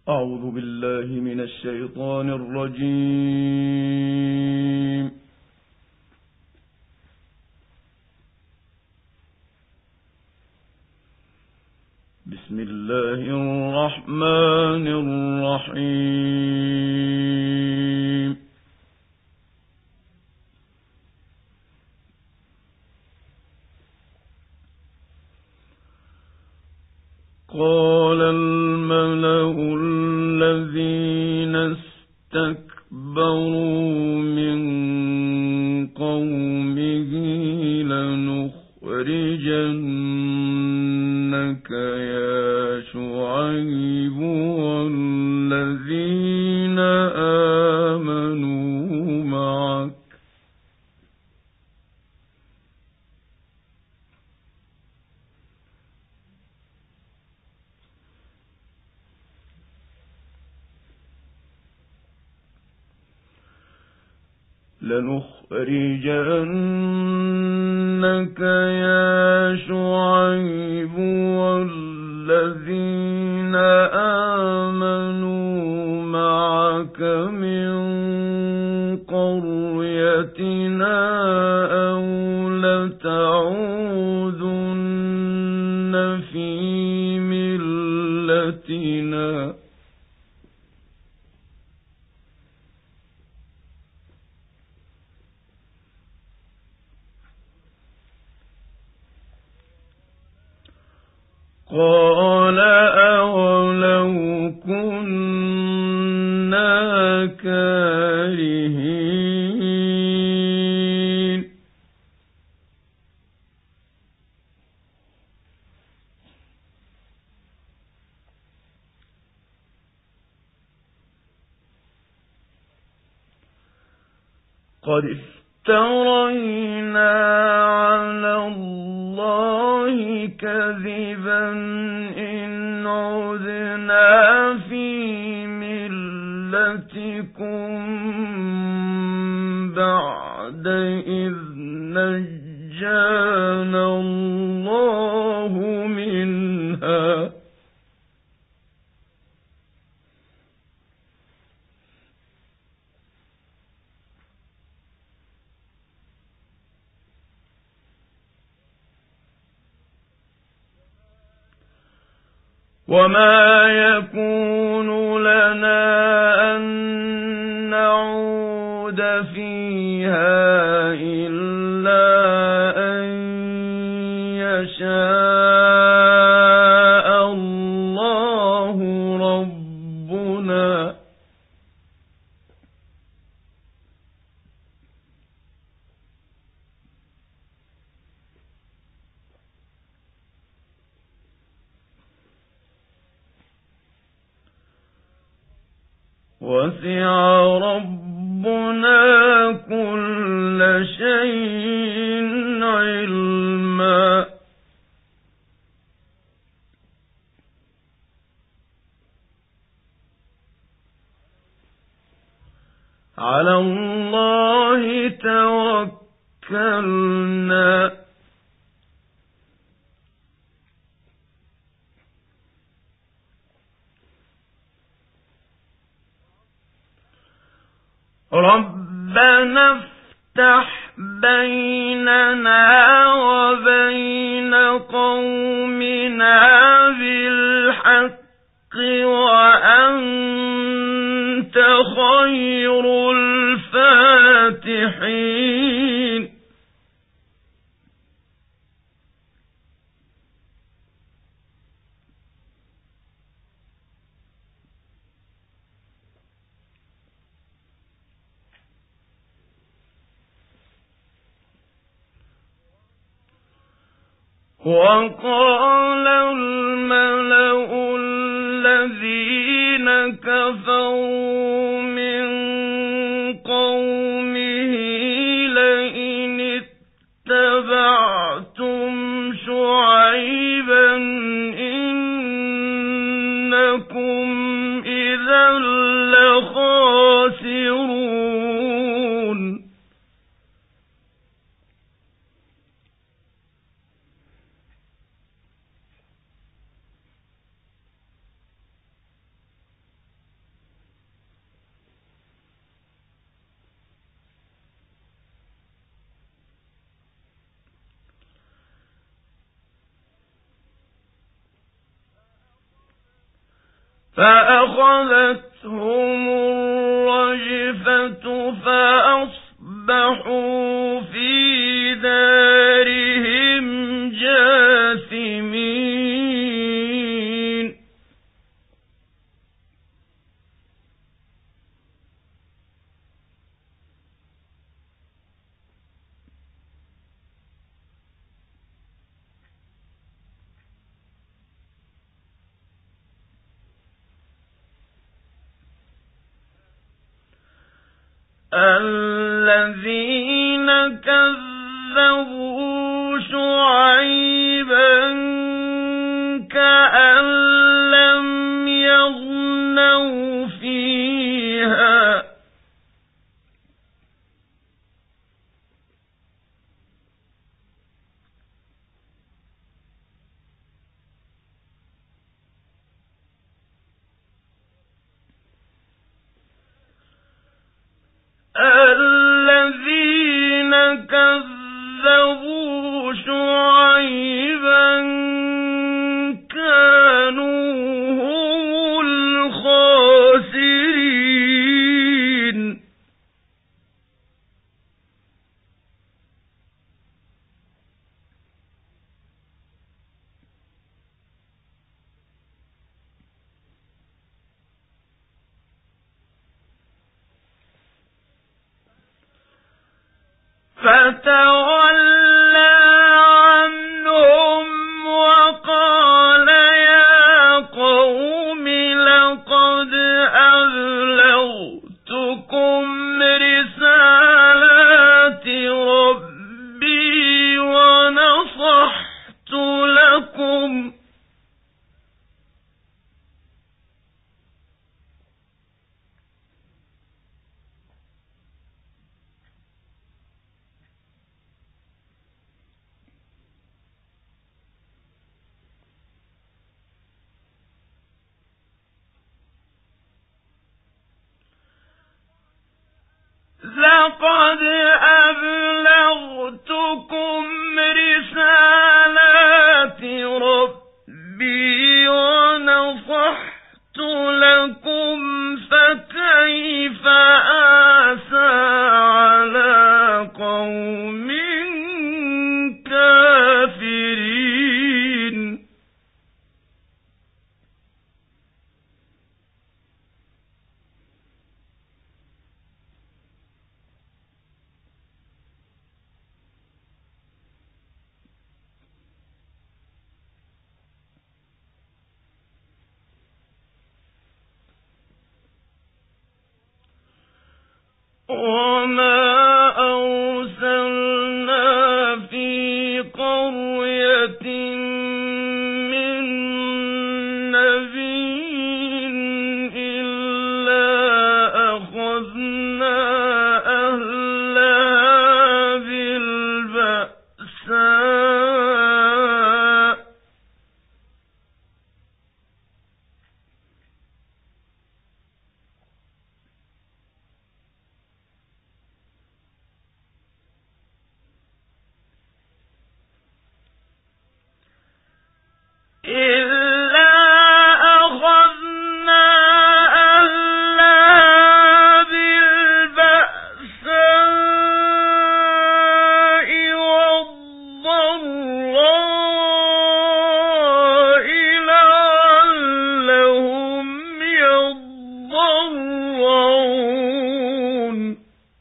أعوذ بالله من الشيطان الرجيم. بسم الله الرحمن الرحيم. قال الملأ الذين استكبروا من قومه لنخرجنك يا شعيب والذين آمنوا معك من قريتنا أو لتعودن في ملتنا قال أولو كنا كارهين قد افترينا على الله كذبا إن عدنا في ملتكم بعد إذ نجانا الله منها وما يكون لنا أن نعود فيها إلا أن يشاء الله ربنا وسع ربنا كل شيء علما على الله توكلنا ربنا افتح بيننا وبين قومنا بالحق وأنت خير الفاتحين وقال الملأ الذين كفروا من قومه لئن اتبعتم شعيبا إنكم إذا لخاسرون فأخذتهم الرجفة فأصبحوا في دارهم جاثمين الذين كذبوا شعيبا كأن لم يغنوا فيها الذين كذبوا شعيبا كانوا هم الخاسرين فتولى عنهم وقال يا قوم لقد أبلغتكم رسالات ربي ونصحت لكم لقد أبلغتكم رسالات ربي ونصحت لكم فكيف آسى على قوم كافرين وما أرسلنا في قرية من نبي إلا أخذنا أهلها بالبأساء إلا أخذنا أهلها بالبأساء والضراء لعلهم يضرعون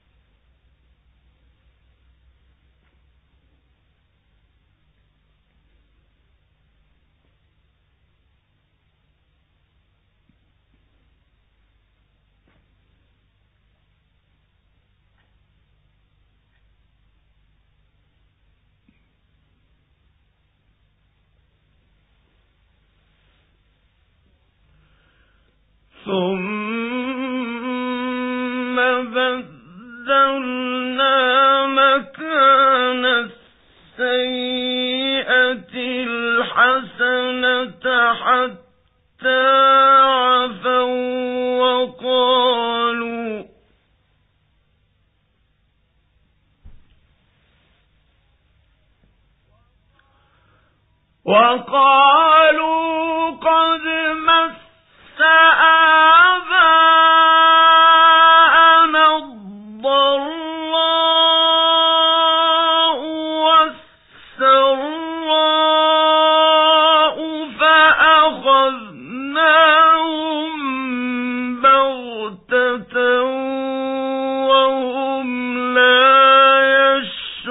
ثم بدلنا مكان السيئة الحسنة حتى عفوا وقالوا قد مس بغتة وهم لا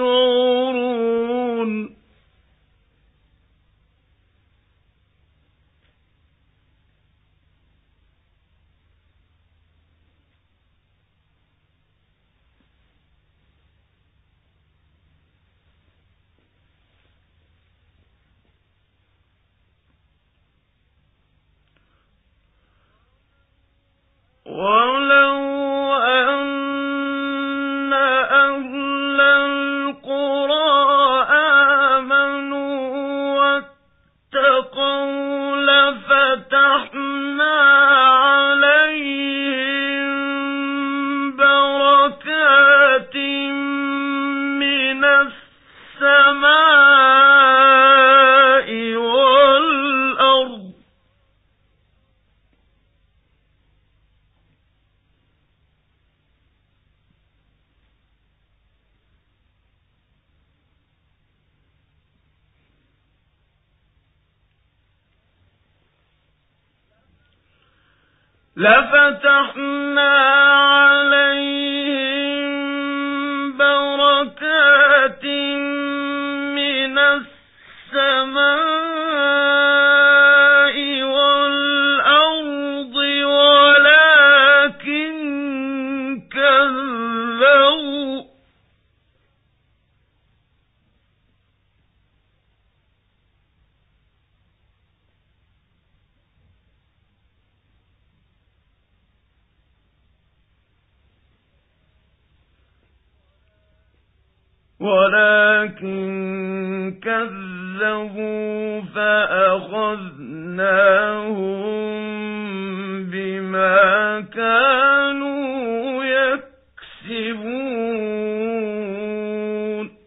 يشعرون ولو أن أهل القرى آمنوا واتقوا لفتحنا عليهم بركات من السماء والأرض لفتحنا عليهم بركات من السماء والأرض ولكن كذبوا فأخذناهم بما كانوا يكسبون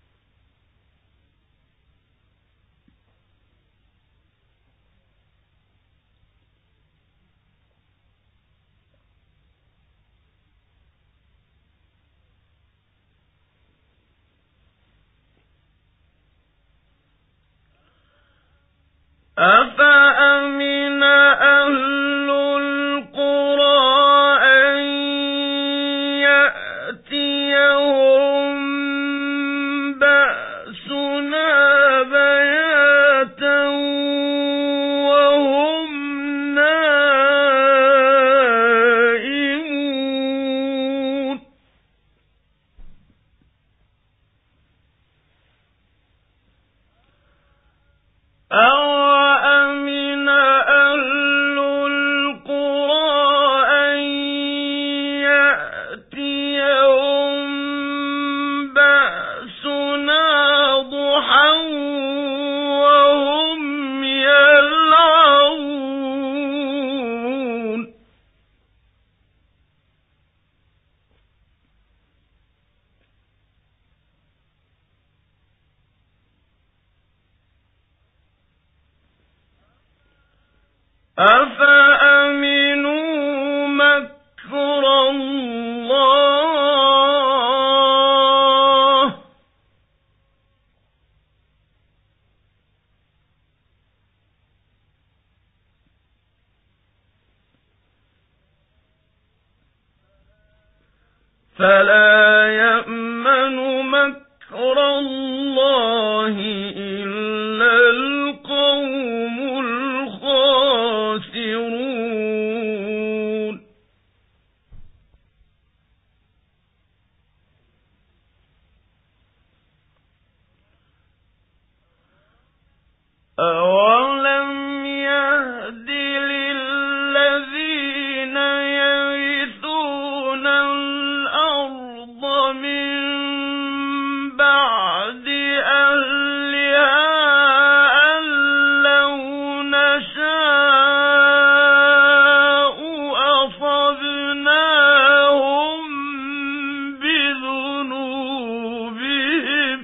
أفأمن أهل القرى أن يأتيهم بأسنا بياتا وهم نائمون أَوَأَمِنَ أَهْلُ الْقُرَىٰ أَن يَأْتِيَهُم بَأْسُنَا ضُحًى وَهُمْ يَلْعَبُونَ أَفَأَمِنُوا مَكْرَ اللَّهِ فَلَا يَأْمَنُ مَكْرَ اللَّهِ إِلَّا الْقَوْمُ الْخَاسِرُونَ أَوَلَمْ يَهْدِ لِلَّذِينَ يَرِثُونَ الْأَرْضَ مِن بَعْدِ أَهْلِهَا أَن لَّوْ نَشَاءُ أَصَبْنَاهُم بِذُنُوبِهِمْ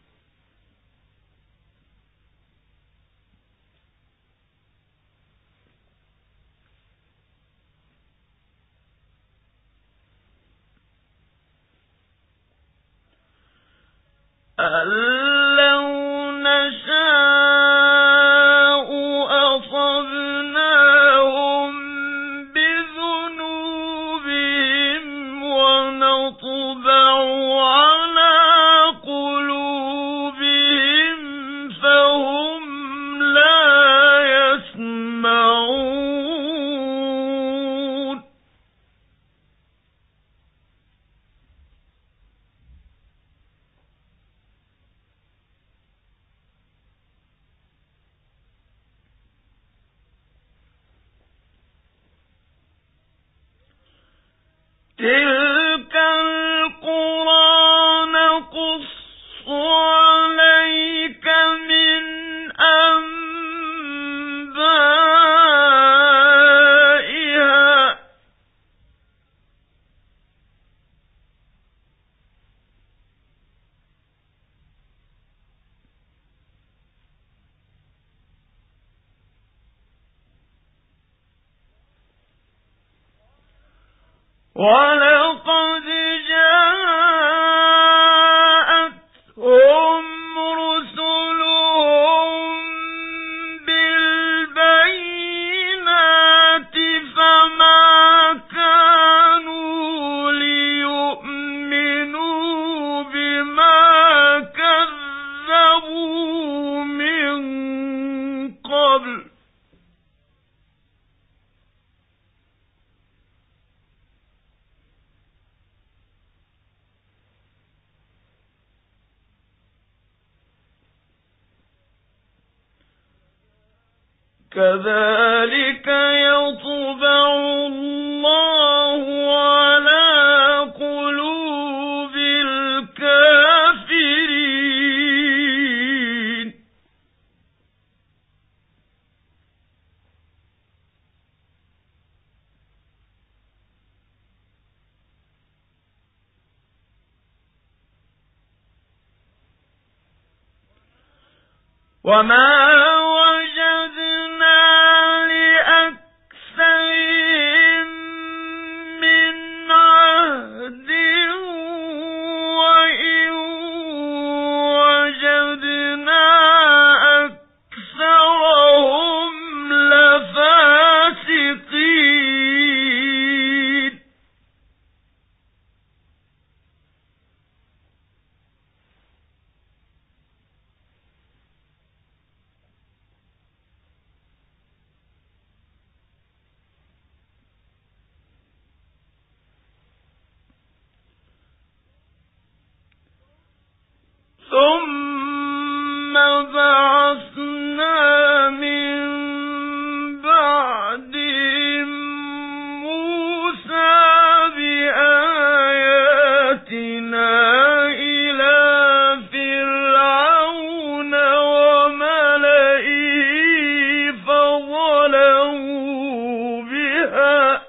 أَن لَّوْ نَشَاءُ أَصَبْنَاهُم تلك القرى نقص عليك من أنبائها ولقد جاءتهم رسلهم بالبينات فما كانوا ليؤمنوا بما كذبوا من قبل كذلك يطبع الله على قلوب الكافرين وما وجدنا لأكثرهم من عهد وإن وجدنا أكثرهم لفاسقين ثم بعثنا من بعدهم موسى بآياتنا إلى فرعون وملئه فظلموا بها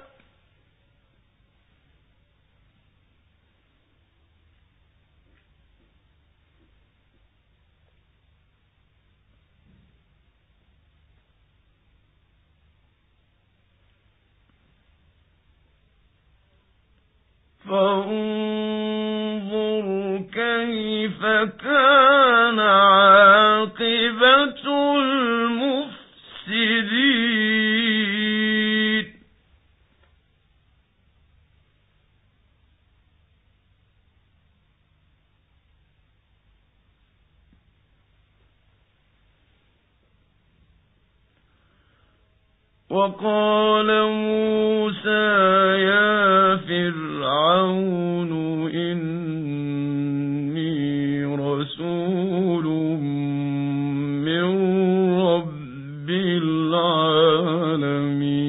فانظر كيف كان عاقبة المفسدين وقال موسى يا فرعون إني رسول من رب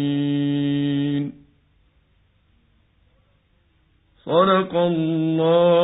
العالمين صدق الله